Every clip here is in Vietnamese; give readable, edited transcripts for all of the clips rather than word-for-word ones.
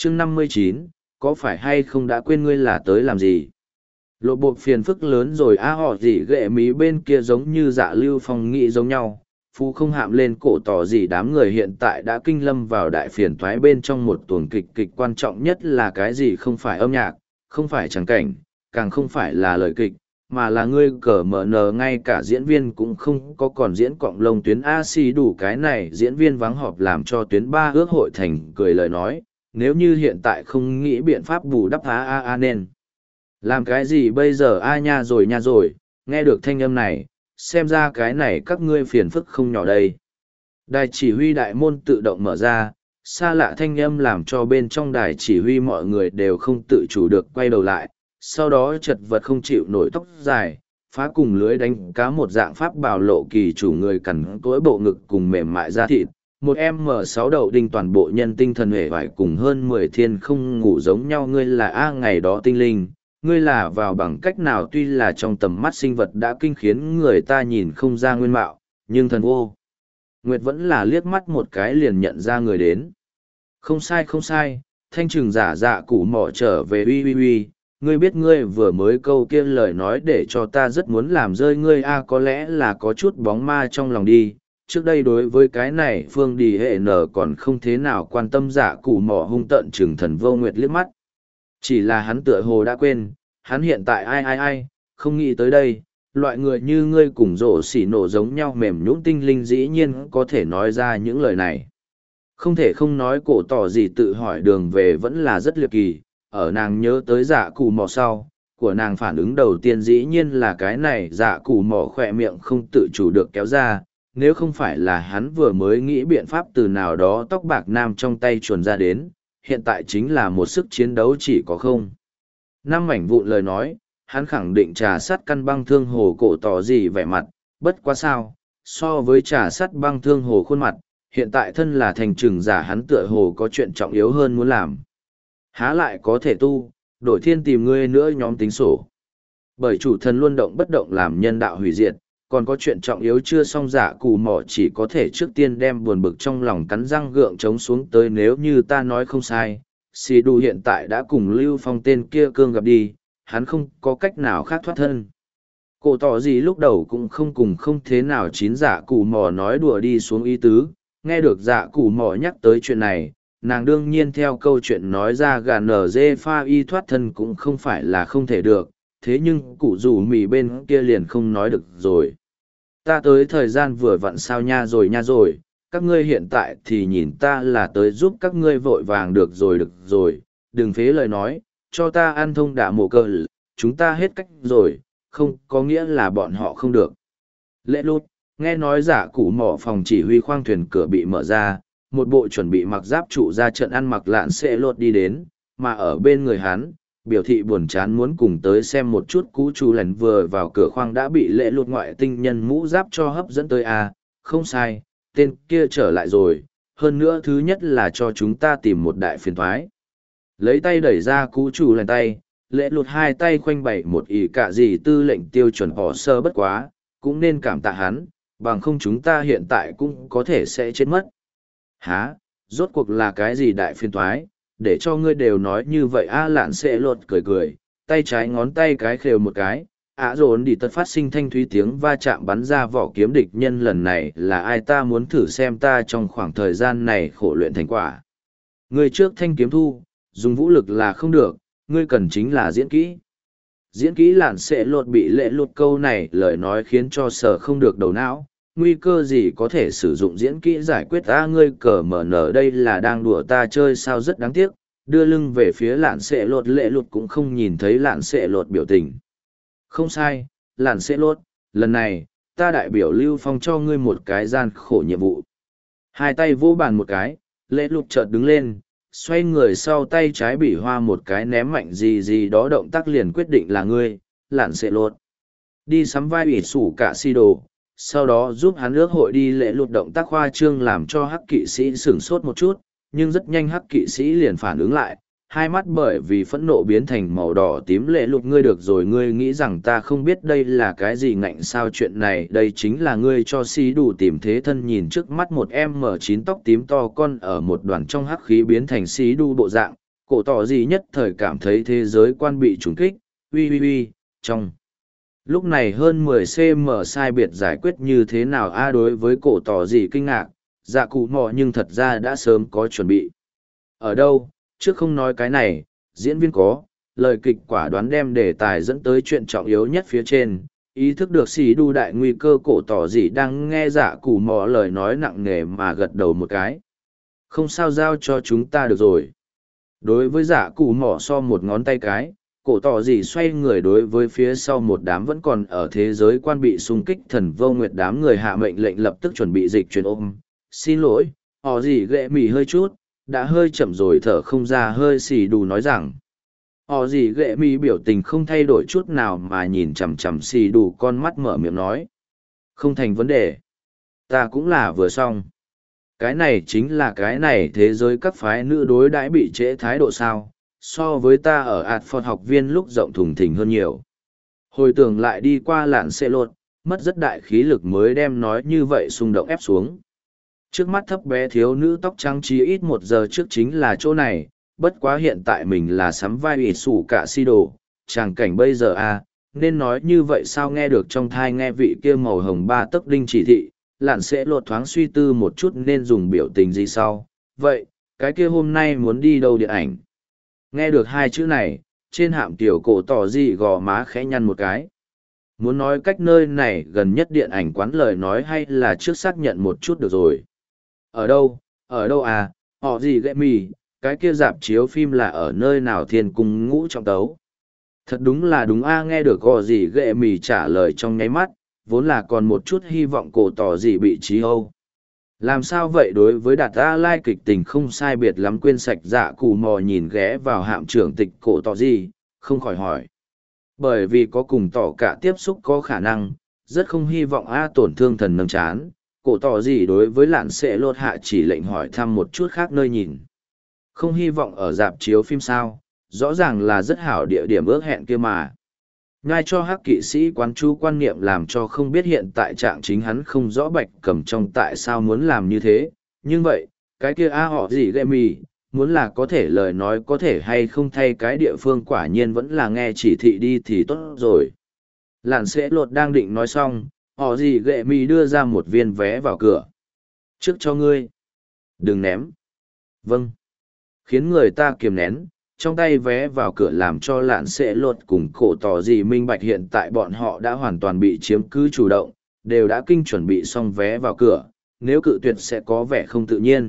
chương 59, có phải hay không đã quên ngươi là tới làm gì? Lộ bộ phiền phức lớn rồi họ gì ghệ mí bên kia giống như dạ lưu phong nghị giống nhau. Phu không hạm lên cổ tỏ gì đám người hiện tại đã kinh lâm vào đại phiền toái bên trong một tuần kịch kịch quan trọng nhất là cái gì không phải âm nhạc, không phải tràng cảnh, càng không phải là lời kịch, mà là ngươi cờ mở nờ ngay cả diễn viên cũng không có còn diễn cọng lông tuyến A xì đủ cái này diễn viên vắng họp làm cho tuyến 3 ước hội thành cười lời nói, nếu như hiện tại không nghĩ biện pháp bù đắp nên. Làm cái gì bây giờ nha rồi, nghe được thanh âm này, xem ra cái này các ngươi phiền phức không nhỏ đây. Đài chỉ huy đại môn tự động mở ra, xa lạ thanh âm làm cho bên trong đài chỉ huy mọi người đều không tự chủ được quay đầu lại, sau đó chật vật không chịu nổi tóc dài, phá cùng lưới đánh cá một dạng pháp bảo lộ kỳ chủ người cằn cỗi bộ ngực cùng mềm mại da thịt. Một em M6 đầu đinh toàn bộ nhân tinh thần hề vải cùng hơn 10 thiên không ngủ giống nhau ngươi là ngày đó tinh linh, ngươi là vào bằng cách nào tuy là trong tầm mắt sinh vật đã kinh khiến người ta nhìn không ra nguyên mạo, nhưng thần vô. Nguyệt vẫn là liếc mắt một cái liền nhận ra người đến. Không sai, thanh trừng giả dạ củ mỏ trở về uy, ngươi biết ngươi vừa mới câu kia lời nói để cho ta rất muốn làm rơi ngươi có lẽ là có chút bóng ma trong lòng đi. Trước đây đối với cái này Phương Đi Hệ Nở còn không thế nào quan tâm giả củ mỏ hung tợn trừng thần vô nguyệt liếc mắt. Chỉ là hắn tựa hồ đã quên, hắn hiện tại ai, không nghĩ tới đây, loại người như ngươi cùng rổ xỉ nổ giống nhau mềm nhũn tinh linh dĩ nhiên có thể nói ra những lời này. Không thể không nói cổ tỏ gì tự hỏi đường về vẫn là rất liệt kỳ, ở nàng nhớ tới dạ cù mò sau, của nàng phản ứng đầu tiên dĩ nhiên là cái này dạ cù mò khỏe miệng không tự chủ được kéo ra, nếu không phải là hắn vừa mới nghĩ biện pháp từ nào đó tóc bạc nam trong tay chuồn ra đến, hiện tại chính là một sức chiến đấu chỉ có không. Năm mảnh vụn lời nói, hắn khẳng định trà sắt căn băng thương hồ cổ tỏ gì vẻ mặt, bất quá sao, so với trà sắt băng thương hồ khuôn mặt, hiện tại thân là thành trừng giả hắn tựa hồ có chuyện trọng yếu hơn muốn làm. Há lại có thể tu, đổi thiên tìm ngươi nữa nhóm tính sổ. Bởi chủ thần luôn động bất động làm nhân đạo hủy diệt, còn có chuyện trọng yếu chưa xong giả cù mỏ chỉ có thể trước tiên đem buồn bực trong lòng cắn răng gượng chống xuống tới nếu như ta nói không sai. Xì đù hiện tại đã cùng Lưu Phong tên kia cương gặp đi, hắn không có cách nào khác thoát thân. Cổ tỏ gì lúc đầu cũng không thế nào chín giả cù mỏ nói đùa đi xuống ý tứ, nghe được giả cù mỏ nhắc tới chuyện này, nàng đương nhiên theo câu chuyện nói ra gà nở dê pha y thoát thân cũng không phải là không thể được, thế nhưng cụ rủ mì bên kia liền không nói được rồi. Ta tới thời gian vừa vặn sao nha rồi, các ngươi hiện tại thì nhìn ta là tới giúp các ngươi vội vàng được rồi, đừng phế lời nói, cho ta ăn thông đả mồ cờ, chúng ta hết cách rồi, không có nghĩa là bọn họ không được. Lễ lút, nghe nói giả cụ mỏ phòng chỉ huy khoang thuyền cửa bị mở ra, một bộ chuẩn bị mặc giáp trụ ra trận ăn mặc lạn sẽ lột đi đến, mà ở bên người hắn, biểu thị buồn chán muốn cùng tới xem một chút cú chú lần vừa vào cửa khoang đã bị lễ lụt ngoại tinh nhân mũ giáp cho hấp dẫn tới không sai, tên kia trở lại rồi, hơn nữa thứ nhất là cho chúng ta tìm một đại phiền thoái. Lấy tay đẩy ra cú chú lần tay, lễ lụt hai tay khoanh bày một ý cả gì tư lệnh tiêu chuẩn họ sơ bất quá, cũng nên cảm tạ hắn, bằng không chúng ta hiện tại cũng có thể sẽ chết mất. Hả, rốt cuộc là cái gì đại phiền thoái, để cho ngươi đều nói như vậy lạn sẽ lột cười, tay trái ngón tay cái khều một cái, dồn đi tật phát sinh thanh thúy tiếng va chạm bắn ra vỏ kiếm địch nhân lần này là ai ta muốn thử xem ta trong khoảng thời gian này khổ luyện thành quả. Ngươi trước thanh kiếm thu, dùng vũ lực là không được, ngươi cần chính là diễn kỹ. Diễn kỹ lạn sẽ lột bị lệ lột câu này lời nói khiến cho sở không được đầu não. Nguy cơ gì có thể sử dụng diễn kỹ giải quyết ngươi cờ mở nở đây là đang đùa ta chơi sao rất đáng tiếc, đưa lưng về phía lạn sệ lột lệ lụt cũng không nhìn thấy lạn sệ lột biểu tình. Không sai, lạn sệ lột, lần này, ta đại biểu Lưu Phong cho ngươi một cái gian khổ nhiệm vụ. Hai tay vỗ bàn một cái, lệ lụt chợt đứng lên, xoay người sau tay trái bỉ hoa một cái ném mạnh gì đó động tác liền quyết định là ngươi, lạn sệ lột. Đi sắm vai ủy sủ cả si đồ. Sau đó giúp hắn ước hội đi lễ lụt động tác khoa trương làm cho hắc kỵ sĩ sửng sốt một chút, nhưng rất nhanh hắc kỵ sĩ liền phản ứng lại, hai mắt bởi vì phẫn nộ biến thành màu đỏ tím lễ lụt ngươi được rồi ngươi nghĩ rằng ta không biết đây là cái gì ngạnh sao chuyện này đây chính là ngươi cho xí đủ tìm thế thân nhìn trước mắt một em M9 tóc tím to con ở một đoàn trong hắc khí biến thành xí đu bộ dạng, cổ tỏ gì nhất thời cảm thấy thế giới quan bị trùng kích, uy, trong. Lúc này hơn 10 cm sai biệt giải quyết như thế nào đối với cổ tỏ gì kinh ngạc, dạ cụ mò nhưng thật ra đã sớm có chuẩn bị. Ở đâu, trước không nói cái này, diễn viên có, lời kịch quả đoán đem đề tài dẫn tới chuyện trọng yếu nhất phía trên, ý thức được xì đu đại nguy cơ cổ tỏ gì đang nghe dạ cụ mò lời nói nặng nề mà gật đầu một cái. Không sao giao cho chúng ta được rồi. Đối với dạ cụ mò so một ngón tay cái, cổ tỏ gì xoay người đối với phía sau một đám vẫn còn ở thế giới quan bị xung kích thần vô nguyệt đám người hạ mệnh lệnh lập tức chuẩn bị dịch chuyển ôm. Xin lỗi, họ gì ghệ mì hơi chút, đã hơi chậm rồi thở không ra hơi xì đù nói rằng. Họ gì ghệ mì biểu tình không thay đổi chút nào mà nhìn chằm chằm xì đù con mắt mở miệng nói. Không thành vấn đề. Ta cũng là vừa xong. Cái này chính là cái này thế giới các phái nữ đối đãi bị trễ thái độ sao, so với ta ở Adford học viên lúc rộng thùng thình hơn nhiều. Hồi tưởng lại đi qua lạn xe lột, mất rất đại khí lực mới đem nói như vậy xung động ép xuống. Trước mắt thấp bé thiếu nữ tóc trắng chí ít 1 giờ trước chính là chỗ này, bất quá hiện tại mình là sắm vai ủy sủ cả si đồ, tràng cảnh bây giờ nên nói như vậy sao nghe được trong thai nghe vị kia màu hồng ba tấc đinh chỉ thị, lạn sẽ lột thoáng suy tư một chút nên dùng biểu tình gì sau. Vậy, cái kia hôm nay muốn đi đâu điện ảnh? Nghe được 2 chữ này, trên hạm tiểu cổ tỏ gì gò má khẽ nhăn một cái. Muốn nói cách nơi này gần nhất điện ảnh quán lời nói hay là trước xác nhận một chút được rồi. Ở đâu họ gì ghệ mì, cái kia dạp chiếu phim là ở nơi nào thiên cung ngũ trọng tấu. Thật đúng là đúng nghe được họ gì ghệ mì trả lời trong nháy mắt, vốn là còn một chút hy vọng cổ tỏ gì bị trí âu. Làm sao vậy đối với đạt a lai kịch tình không sai biệt lắm quên sạch dạ cù mò nhìn ghé vào hạm trưởng tịch cổ tỏ gì, không khỏi hỏi. Bởi vì có cùng tỏ cả tiếp xúc có khả năng, rất không hy vọng tổn thương thần nâng chán, cổ tỏ gì đối với lạn sẽ lột hạ chỉ lệnh hỏi thăm một chút khác nơi nhìn. Không hy vọng ở dạp chiếu phim sao, rõ ràng là rất hảo địa điểm ước hẹn kia mà. Ngay cho hắc kỵ sĩ quán chú quan niệm làm cho không biết hiện tại trạng chính hắn không rõ bạch cầm trong tại sao muốn làm như thế, nhưng vậy, cái kia họ gì ghê mì, muốn là có thể lời nói có thể hay không thay cái địa phương quả nhiên vẫn là nghe chỉ thị đi thì tốt rồi. Lạn sẽ lột đang định nói xong, họ gì ghệ mì đưa ra một viên vé vào cửa. Trước cho ngươi. Đừng ném. Vâng. Khiến người ta kiềm nén, trong tay vé vào cửa làm cho lạn sẽ lột cùng cổ tỏ gì minh bạch hiện tại bọn họ đã hoàn toàn bị chiếm cứ chủ động, đều đã kinh chuẩn bị xong vé vào cửa, nếu cự tuyệt sẽ có vẻ không tự nhiên.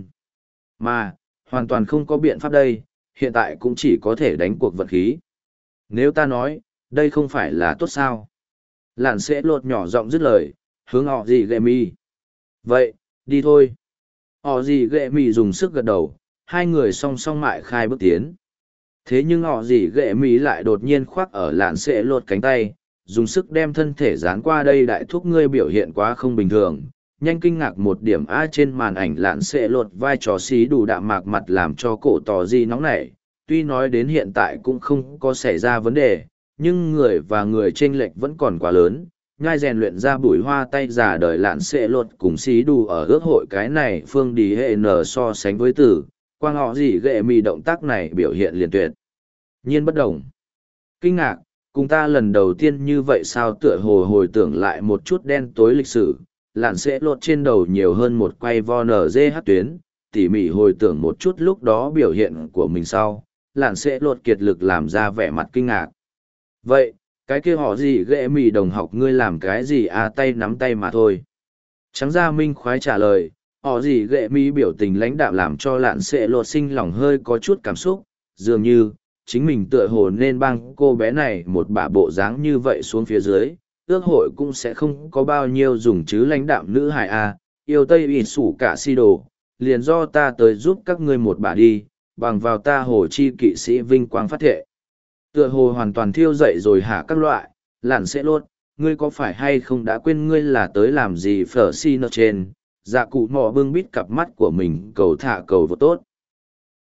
Mà, hoàn toàn không có biện pháp đây, hiện tại cũng chỉ có thể đánh cuộc vận khí. Nếu ta nói, đây không phải là tốt sao? Lạn sẽ lột nhỏ giọng dứt lời, hướng họ gì ghệ mì. Vậy, đi thôi. Họ gì ghệ mì dùng sức gật đầu, hai người song song mại khai bước tiến. Thế nhưng họ gì ghệ mì lại đột nhiên khoác ở lạn sẽ lột cánh tay, dùng sức đem thân thể dán qua đây đại thúc ngươi biểu hiện quá không bình thường. Nhanh kinh ngạc một điểm trên màn ảnh lạn sẽ lột vai trò xí đủ đạm mạc mặt làm cho cổ tỏ gì nóng nảy. Tuy nói đến hiện tại cũng không có xảy ra vấn đề, nhưng người và người chênh lệch vẫn còn quá lớn. Nhai rèn luyện ra bùi hoa tay giả đời lạn sẽ lột cùng xí đủ ở ước hội cái này phương đi hệ nở so sánh với tử. Quang họ gì ghệ mì động tác này biểu hiện liền tuyệt nhiên bất đồng. Kinh ngạc, cùng ta lần đầu tiên như vậy sao tựa hồ hồi tưởng lại một chút đen tối lịch sử, lạn sẽ lột trên đầu nhiều hơn một quay vo NGH tuyến, tỉ mỉ hồi tưởng một chút lúc đó biểu hiện của mình sau, lạn sẽ lột kiệt lực làm ra vẻ mặt kinh ngạc. Vậy, cái kia họ gì ghệ mì đồng học ngươi làm cái gì tay nắm tay mà thôi. Trắng ra minh khoái trả lời, họ gì ghệ mì biểu tình lãnh đạm làm cho lạn sẽ lột sinh lòng hơi có chút cảm xúc, dường như chính mình tựa hồ nên băng cô bé này một bả bộ dáng như vậy xuống phía dưới, ước hội cũng sẽ không có bao nhiêu dùng chứ lãnh đạm nữ hài yêu tây ủy sủ cả si đồ, liền do ta tới giúp các ngươi một bả đi, bằng vào ta hồ chi kỵ sĩ vinh quang phát thệ. Tựa hồ hoàn toàn thiêu dậy rồi hả các loại, lạn sẽ lốt, ngươi có phải hay không đã quên ngươi là tới làm gì phở si nợ trên, dạ cụ mò bưng bít cặp mắt của mình cầu thả cầu vô tốt.